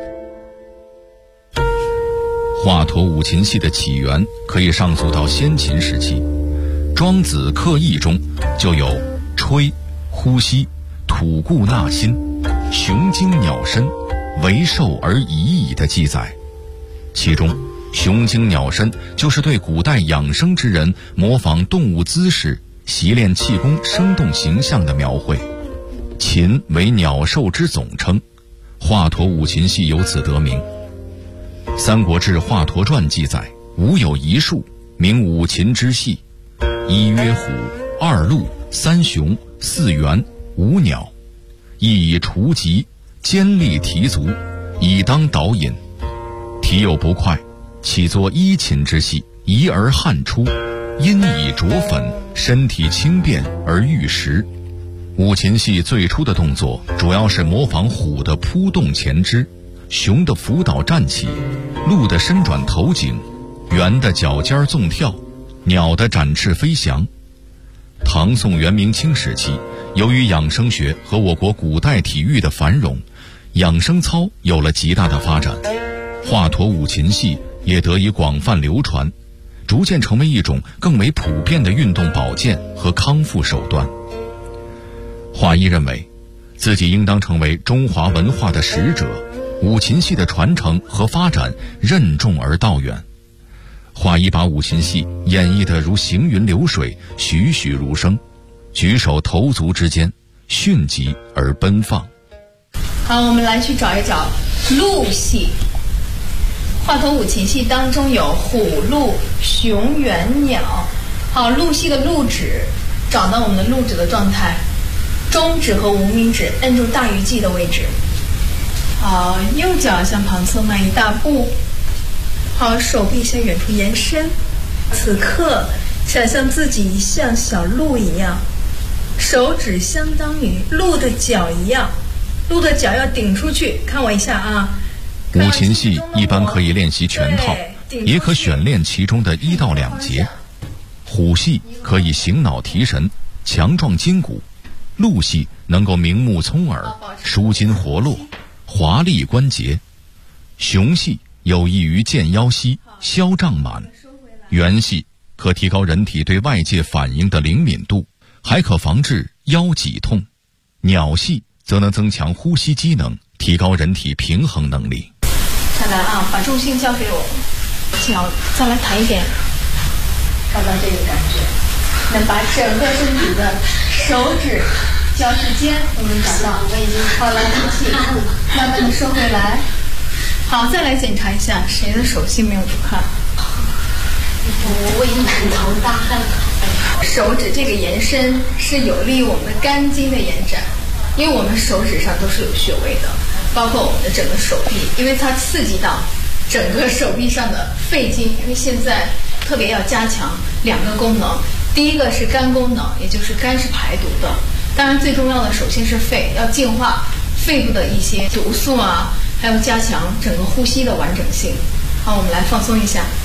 Speaker 20: 华佗五禽戏的起源可以上溯到先秦时期，庄子《刻意》中就有吹、呼吸、吐故纳新、雄精鸟身、为兽而已矣的记载。其中雄精鸟身就是对古代养生之人模仿动物姿势习练气功生动形象的描绘。禽为鸟兽之总称，华佗五禽戏由此得名。三国志华佗传记载，吾有一术，名五禽之戏，一曰虎，二鹿，三熊，四猿，五鸟，亦以雏疾，尖利蹄足，以当导引。蹄有不快，起作一禽之戏，仪而汗出，因以着粉，身体轻便而御食。五禽戏最初的动作主要是模仿虎的扑动前肢，熊的扶倒站起，鹿的伸转头颈，猿的脚尖纵跳，鸟的展翅飞翔。唐宋元明清时期，由于养生学和我国古代体育的繁荣，养生操有了极大的发展，华佗五禽戏也得以广泛流传，逐渐成为一种更为普遍的运动保健和康复手段。华医认为自己应当成为中华文化的使者，五禽戏的传承和发展任重而道远。华医把五禽戏演绎得如行云流水，栩栩如生，举手投足之间迅疾而奔放。
Speaker 16: 好，我们来去找一找鹿戏。华佗五禽戏当中有虎、鹿、熊、猿、鸟。好，鹿戏的鹿指，找到我们的鹿指的状态，中指和无名指摁住大鱼际的位置。好，右脚向旁侧迈一大步。好，手臂向远处延伸。此刻想象自己像小鹿一样，手指相当于鹿的脚一样，鹿的脚要顶出去。看我一下啊。
Speaker 20: 五禽戏一般可以练习全套，也可选练其中的1到2节。虎戏可以醒脑提神，强壮筋骨；鹿戏能够明目聪耳，舒筋活络，华丽关节；熊戏有益于健腰膝，消胀满；猿戏可提高人体对外界反应的灵敏度，还可防治腰脊痛；鸟戏则能增强呼吸机能，提高人体平衡能力。
Speaker 16: 再来啊，把重心交给我，脚再来抬一点，找到这个感觉。能把整个身体的手指交之间，我们找到。好，来呼气，慢慢的收回来。好，再来检查一下谁的手心没有出汗。我已经满头大汗了。手指这个延伸是有利于我们的肝经的延展，因为我们手指上都是有穴位的，包括我们的整个手臂，因为它刺激到整个手臂上的肺经。因为现在特别要加强2个功能，第一个是肝功能，也就是肝是排毒的，当然最重要的首先是肺，要净化肺部的一些毒素啊，还有加强整个呼吸的完整性。好，我们来放松一下。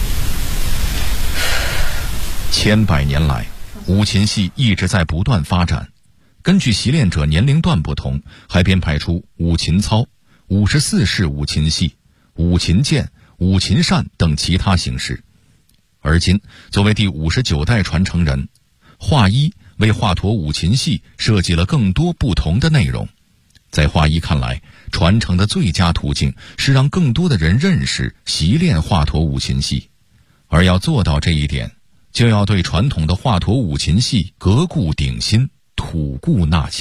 Speaker 20: 千百年来，五禽戏一直在不断发展，根据习练者年龄段不同，还编排出五禽操、54式五禽戏、五禽剑、五禽扇等其他形式。而今作为第59代传承人，华医为华佗五禽戏设计了更多不同的内容。在华医看来，传承的最佳途径是让更多的人认识、习练华佗五禽戏，而要做到这一点，就要对传统的华佗五禽戏革故鼎新，吐故纳新。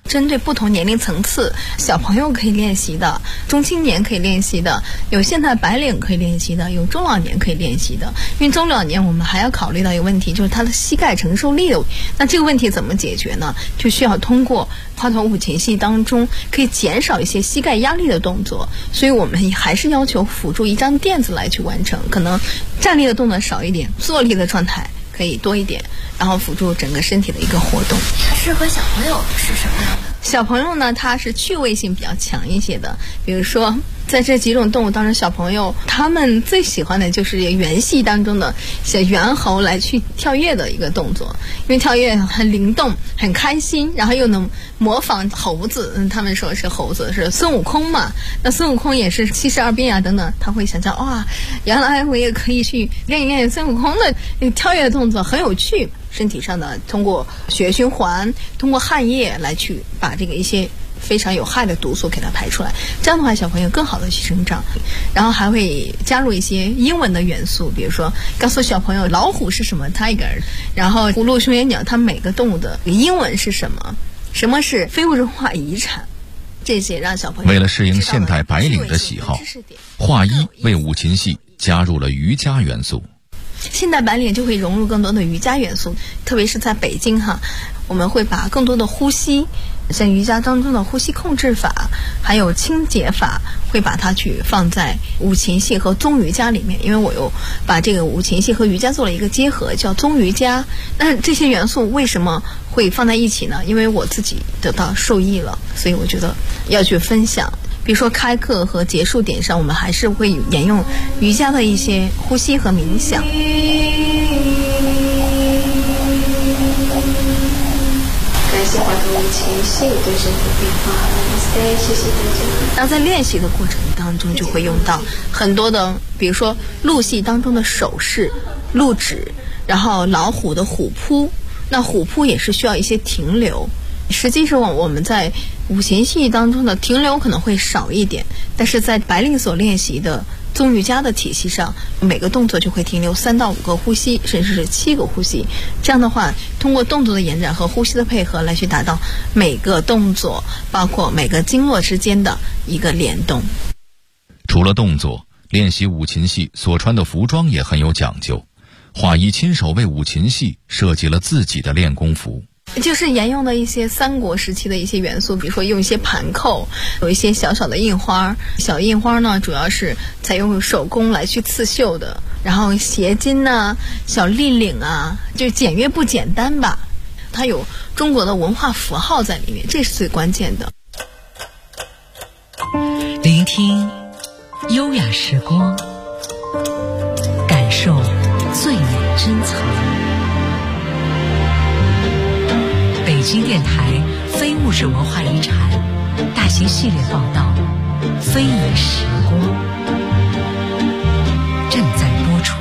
Speaker 16: 针对不同年龄层次，小朋友可以练习的，中青年可以练习的，有现代白领可以练习的，有中老年可以练习的。因为中老年我们还要考虑到一个问题，就是他的膝盖承受力的。那这个问题怎么解决呢？就需要通过华佗五禽戏当中可以减少一些膝盖压力的动作，所以我们还是要求辅助一张垫子来去完成，可能站立的动作少一点，坐立的状态可以多一点，然后辅助整个身体的一个活动。
Speaker 14: 适合小朋友是什么样的？
Speaker 16: 小朋友呢，他是趣味性比较强一些的，比如说在这几种动物当中，小朋友他们最喜欢的就是猿戏当中的小猿猴来去跳跃的一个动作，因为跳跃很灵动很开心，然后又能模仿猴子，他们说是猴子是孙悟空嘛，那孙悟空也是72变啊等等，他会想象哇，原来我也可以去练一练孙悟空的跳跃动作，很有趣。身体上呢，通过血液循环，通过汗液来去把这个一些非常有害的毒素给它排出来，这样的话小朋友更好的去生长。然后还会加入一些英文的元素，比如说告诉小朋友老虎是什么 tiger， 然后葫芦、熊眼鸟它每个动物的英文是什么，什么是非物质文化遗产，这些让小朋友
Speaker 20: 为了适应现代白领的喜好，华一为五禽戏加入了瑜伽元素。
Speaker 16: 现代白领就会融入更多的瑜伽元素，特别是在北京我们会把更多的呼吸，像瑜伽当中的呼吸控制法还有清洁法，会把它去放在五禽戏和宗瑜伽里面，因为我又把这个五禽戏和瑜伽做了一个结合，叫宗瑜伽。那这些元素为什么会放在一起呢？因为我自己得到受益了，所以我觉得要去分享。比如说开课和结束点上，我们还是会沿用瑜伽的一些呼吸和冥想。感
Speaker 18: 谢华佗五禽戏对身体变化，谢谢大家。
Speaker 16: 那在练习的过程当中，就会用到很多的，比如说鹿戏当中的手势、鹿指，然后老虎的虎扑，那虎扑也是需要一些停留。实际上我们在五禽戏当中的停留可能会少一点，但是在白领所练习的宗瑜伽的体系上，每个动作就会停留3到5个呼吸，甚至是7个呼吸。这样的话，通过动作的延展和呼吸的配合来去达到每个动作包括每个经络之间的一个联动。
Speaker 20: 除了动作，练习五禽戏所穿的服装也很有讲究。华一亲手为五禽戏设计了自己的练功服，
Speaker 16: 就是沿用的一些三国时期的一些元素，比如说用一些盘扣，有一些小小的印花，小印花呢主要是采用手工来去刺绣的，然后斜襟啊、小立领啊，就简约不简单吧，它有中国的文化符号在里面，这是最关键的。
Speaker 19: 聆听优雅时光，感受最美珍藏。北京电台非物质文化遗产大型系列报道《非遗时光》正在播出。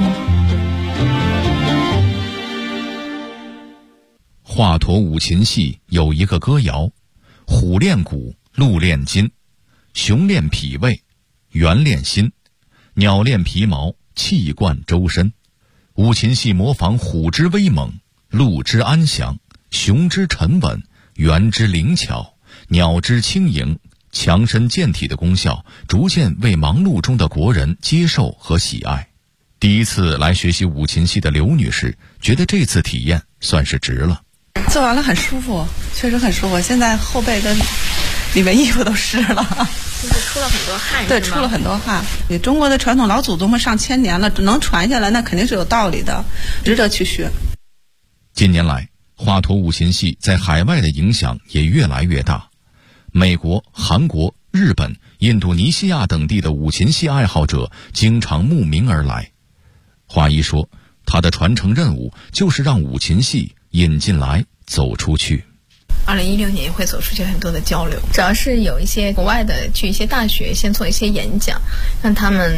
Speaker 20: 华佗五禽戏有一个歌谣：虎练骨，鹿练筋，熊练脾胃，猿练心，鸟练皮毛，气贯周身。五禽戏模仿虎之威猛，鹿之安详，熊之沉稳，猿之灵巧，鸟之轻盈，强身健体的功效逐渐为忙碌中的国人接受和喜爱。第一次来学习五禽戏的刘女士觉得这次体验算是值了。
Speaker 21: 做完了很舒服，确实很舒服，现在后背跟里面衣服都湿了，
Speaker 14: 就是出了很多汗。
Speaker 21: 对，出了很多汗。中国的传统老祖宗们上千年了，能传下来那肯定是有道理的，值得去学。
Speaker 20: 近年来华佗五禽戏在海外的影响也越来越大，美国、韩国、日本、印度尼西亚等地的五禽戏爱好者经常慕名而来。华一说，他的传承任务就是让五禽戏引进来走出去。
Speaker 16: 2016年会走出去很多的交流，主要是有一些国外的去一些大学先做一些演讲，让他们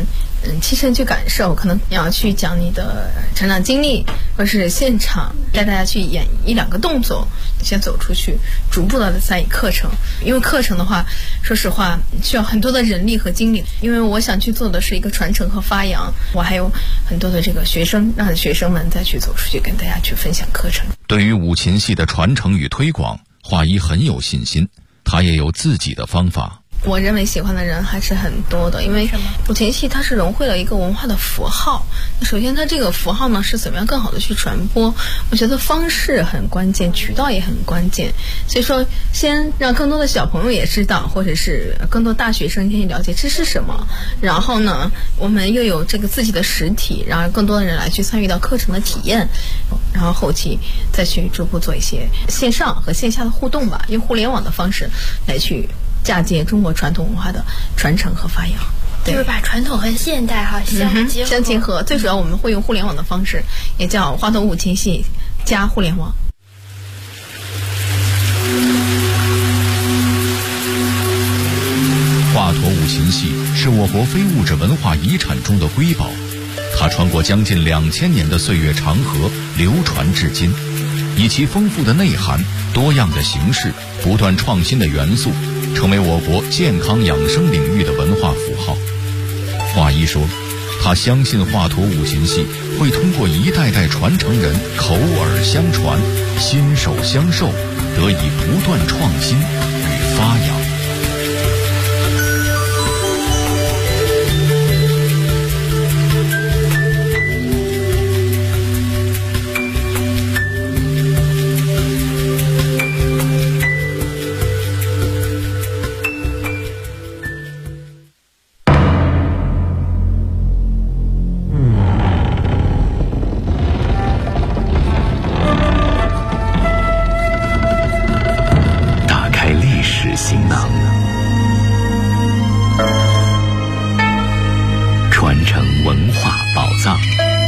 Speaker 16: 亲身去感受，可能要去讲你的成长经历，或是现场带大家去演1-2个动作，先走出去，逐步的再以课程。因为课程的话，说实话需要很多的人力和精力，因为我想去做的是一个传承和发扬，我还有很多的这个学生，让学生们再去走出去跟大家去分享课程。
Speaker 20: 对于五禽戏的传承与推广，华姨很有信心，她也有自己的方法。
Speaker 16: 我认为喜欢的人还是很多的，因为五禽戏它是融汇了一个文化的符号。那首先它这个符号呢是怎么样更好的去传播，我觉得方式很关键，渠道也很关键。所以说先让更多的小朋友也知道，或者是更多大学生先了解这是什么，然后呢我们又有这个自己的实体，然后更多的人来去参与到课程的体验，然后后期再去逐步做一些线上和线下的互动吧，用互联网的方式来去嫁接中国传统文化的传承和发扬，
Speaker 2: 就是把传统和现代相结合。
Speaker 16: 最主要我们会用互联网的方式，也叫花头五禽戏加互联网。
Speaker 20: 华佗五禽戏是我国非物质文化遗产中的瑰宝，它穿过将近2000年的岁月长河，流传至今，以其丰富的内涵、多样的形式、不断创新的元素，成为我国健康养生领域的文化符号。华姨说，她相信华佗五禽戏会通过一代代传承人口耳相传、心手相授，得以不断创新与发扬。
Speaker 1: 行囊，传承文化宝藏。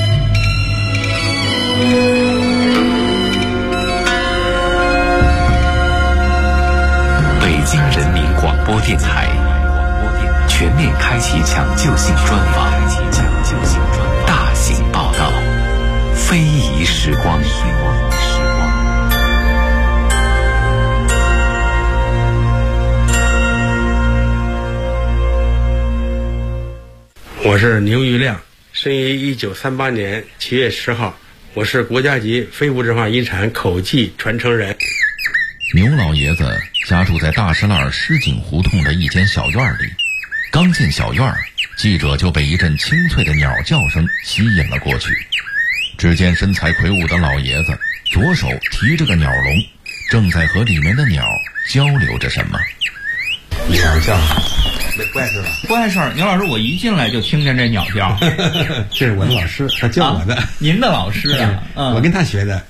Speaker 1: 北京人民广播电台全面开启抢救性专访，大型报道，非遗时光。
Speaker 22: 我是牛玉亮，生于1938年7月10号，我是国家级非物质文化遗产口技传承人。
Speaker 20: 牛老爷子家住在大石栏狮井胡同的一间小院里，刚进小院，记者就被一阵清脆的鸟叫声吸引了过去。只见身材魁梧的老爷子左手提着个鸟笼，正在和里面的鸟交流着什么。
Speaker 22: 鸟叫
Speaker 23: 不碍事吧？不碍事儿。牛老师，我一进来就听见这鸟叫。
Speaker 22: 这是我的老师，他教我的。
Speaker 23: 您的老师啊？
Speaker 22: 我跟他学的。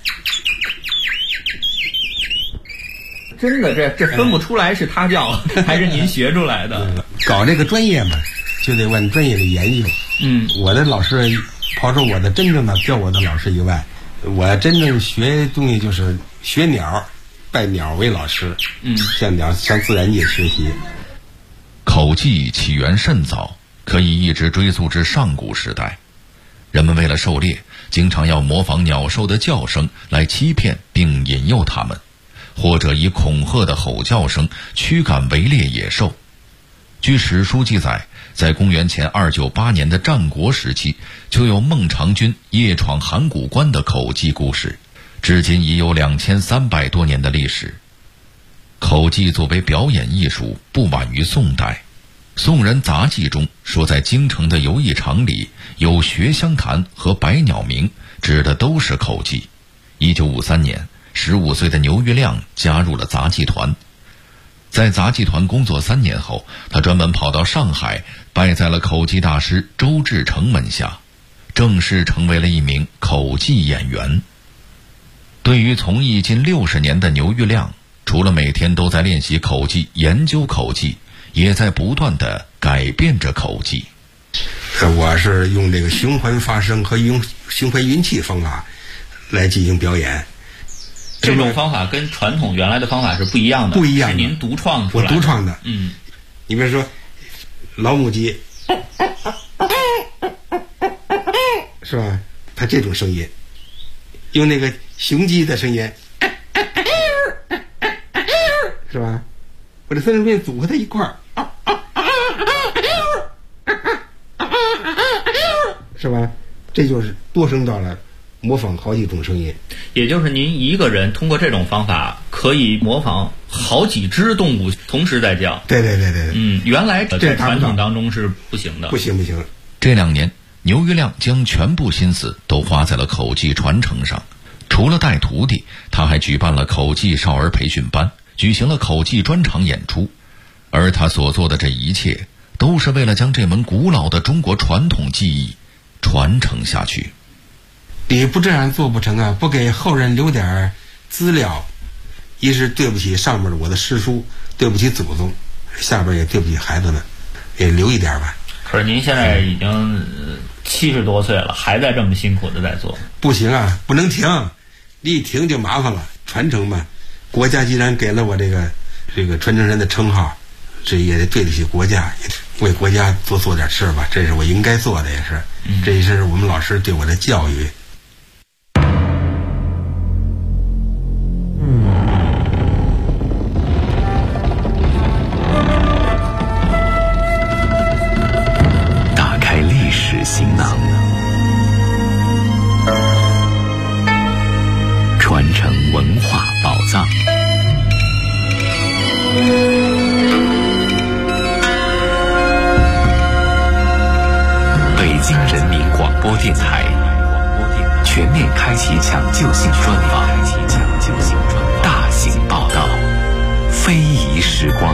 Speaker 23: 真的，这分不出来是他教还是您学出来的。
Speaker 22: 搞这个专业嘛，就得问专业的研究。我的老师，抛出我的真正的教我的老师以外，我真正学东西就是学鸟，拜鸟为老师。向自然界学习。
Speaker 20: 口技起源甚早，可以一直追溯至上古时代。人们为了狩猎，经常要模仿鸟兽的叫声来欺骗并引诱它们，或者以恐吓的吼叫声驱赶围猎野兽。据史书记载，在公元前298年的战国时期，就有孟尝君夜闯函谷关的口技故事，至今已有2300多年的历史。口技作为表演艺术，不晚于宋代。宋人杂记中说，在京城的游艺场里有学香坛和百鸟鸣，指的都是口技。1953年，15岁的牛玉亮加入了杂技团。在杂技团工作3年后，他专门跑到上海，拜在了口技大师周志成门下，正式成为了一名口技演员。对于从艺近60年的牛玉亮，除了每天都在练习口技、研究口技，也在不断地改变着口技。
Speaker 22: 我是用这个循环发声和用循环运气方法来进行表演。
Speaker 23: 这种方法跟传统原来的方法是不一样的，
Speaker 22: 不一样的，
Speaker 23: 是您独创出来的。
Speaker 22: 我独创的。你比如说老母鸡， 是吧？他这种声音，用那个雄鸡的声音，是吧？我这三声变组合在一块儿，是吧？这就是多声道了，模仿好几种声音。
Speaker 23: 也就是您一个人通过这种方法可以模仿好几只动物同时在叫。
Speaker 22: 对。
Speaker 23: 原来在传统当中是不行的。
Speaker 22: 不行。
Speaker 20: 这2年，牛于亮将全部心思都花在了口技传承上。除了带徒弟，他还举办了口技少儿培训班，举行了口技专场演出。而他所做的这一切，都是为了将这门古老的中国传统技艺传承下去。
Speaker 22: 你不这样做不成啊！不给后人留点资料，一是对不起上面的我的师叔，对不起祖宗，下边也对不起孩子们，也留一点吧。
Speaker 23: 可是您现在已经70多岁了，还在这么辛苦的在做。
Speaker 22: 不行啊，不能停，你一停就麻烦了。传承嘛，国家既然给了我这个传承人的称号，这也得对得起国家，为国家做点事吧，这是我应该做的，也是，这也是我们老师对我的教育。
Speaker 1: 打开历史行囊，传承文化宝藏。北京人民广播电台全面开启抢救性专访，大型报道，非遗时光。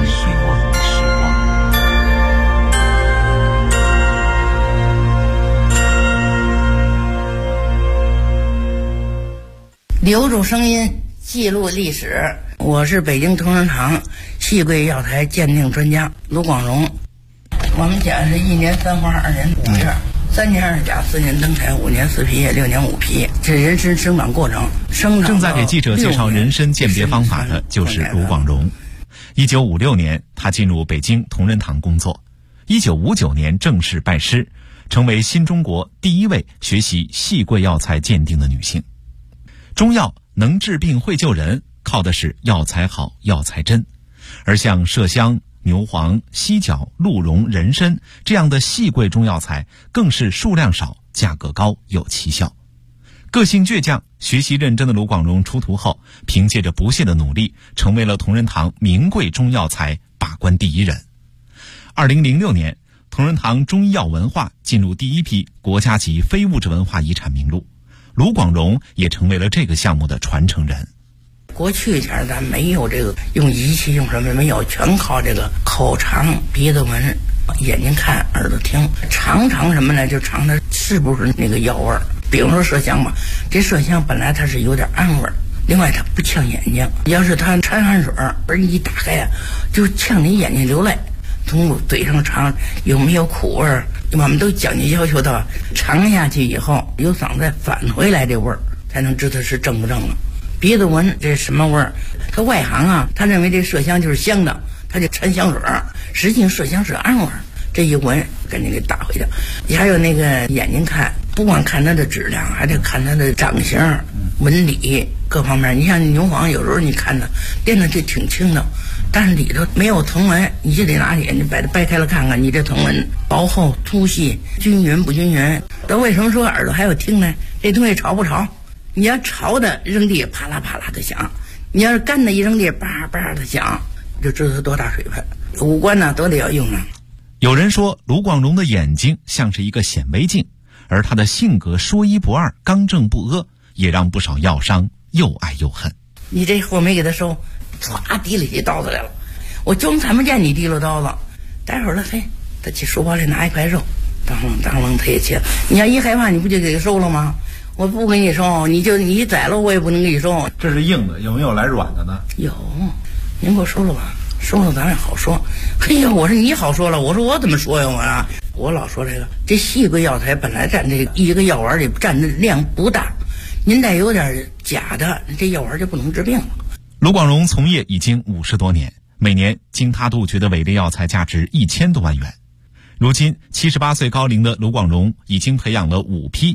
Speaker 4: 留住声音，记录历史。我是北京同仁堂戏桂药材鉴定专家卢广荣。我们家是1年3花2年5月，3年2甲4年登台5年4皮6年5皮，这人参生长过程。
Speaker 5: 正在给记者介绍人参鉴别方法的就是卢广荣。1956年，他进入北京同仁堂工作。1959年正式拜师，成为新中国第一位学习戏桂药材鉴定的女性。中药能治病会救人，靠的是药材好药材真。而像麝香、牛黄、犀角、鹿茸、人参这样的细贵中药材，更是数量少、价格高、有奇效。个性倔强、学习认真的卢广荣出徒后，凭借着不懈的努力，成为了同仁堂名贵中药材把关第一人。2006年，同仁堂中医药文化进入第一批国家级非物质文化遗产名录，卢广荣也成为了这个项目的传承人。
Speaker 4: 过去前咱没有这个用仪器用什么没有，全靠这个口尝、鼻子闻、眼睛看、耳朵听，尝什么呢？就尝它是不是那个药味儿。比如说麝香吧，这麝香本来它是有点氨味儿，另外它不呛眼睛。要是它掺汗水儿一打开呀，就呛你眼睛流泪。从嘴上尝有没有苦味儿，我们都讲究要求到尝下去以后有嗓子返回来这味儿，才能知道是正不正了。鼻子闻这什么味儿？他外行啊，他认为这麝香就是香的，他就掺香水儿，实际麝香是氨味儿。这一闻赶紧给打回去。还有那个眼睛看，不光看它的质量，还得看它的长相、纹理各方面。你像牛黄，有时候你看它练的就挺轻的，但是里头没有藤纹，你就得拿眼睛把它掰开了看看，你这藤纹薄厚、粗细、均匀不均匀。那为什么说耳朵还有听呢？这东西潮不潮？你要潮的扔地啪啦啪啦的响，你要是干的一扔地叭叭的响，就知道它多大水分。五官呢都得要用上。
Speaker 5: 有人说卢广荣的眼睛像是一个显微镜，而他的性格说一不二、刚正不阿，也让不少药商又爱又恨。
Speaker 4: 你这货没给他收，唰提了起刀子来了，我就看不见你提了刀子。待会儿了，嘿，他去书包里拿一块肉，当啷他也切。你要一害怕，你不就给他收了吗？我不给你收，你宰了我也不能给你收。
Speaker 5: 这是硬的，有没有来软的呢？
Speaker 4: 有，您给我收了吧，收了咱也好说。嘿呀，我说你好说了，我说我怎么说呀我老说这细桂药材本来占这一个药丸里占的量不大，您再有点假的，这药丸就不能治病了。
Speaker 5: 卢广荣从业已经50多年，每年经他杜绝的伪劣药材价值1000多万元。如今78岁高龄的卢广荣已经培养了5批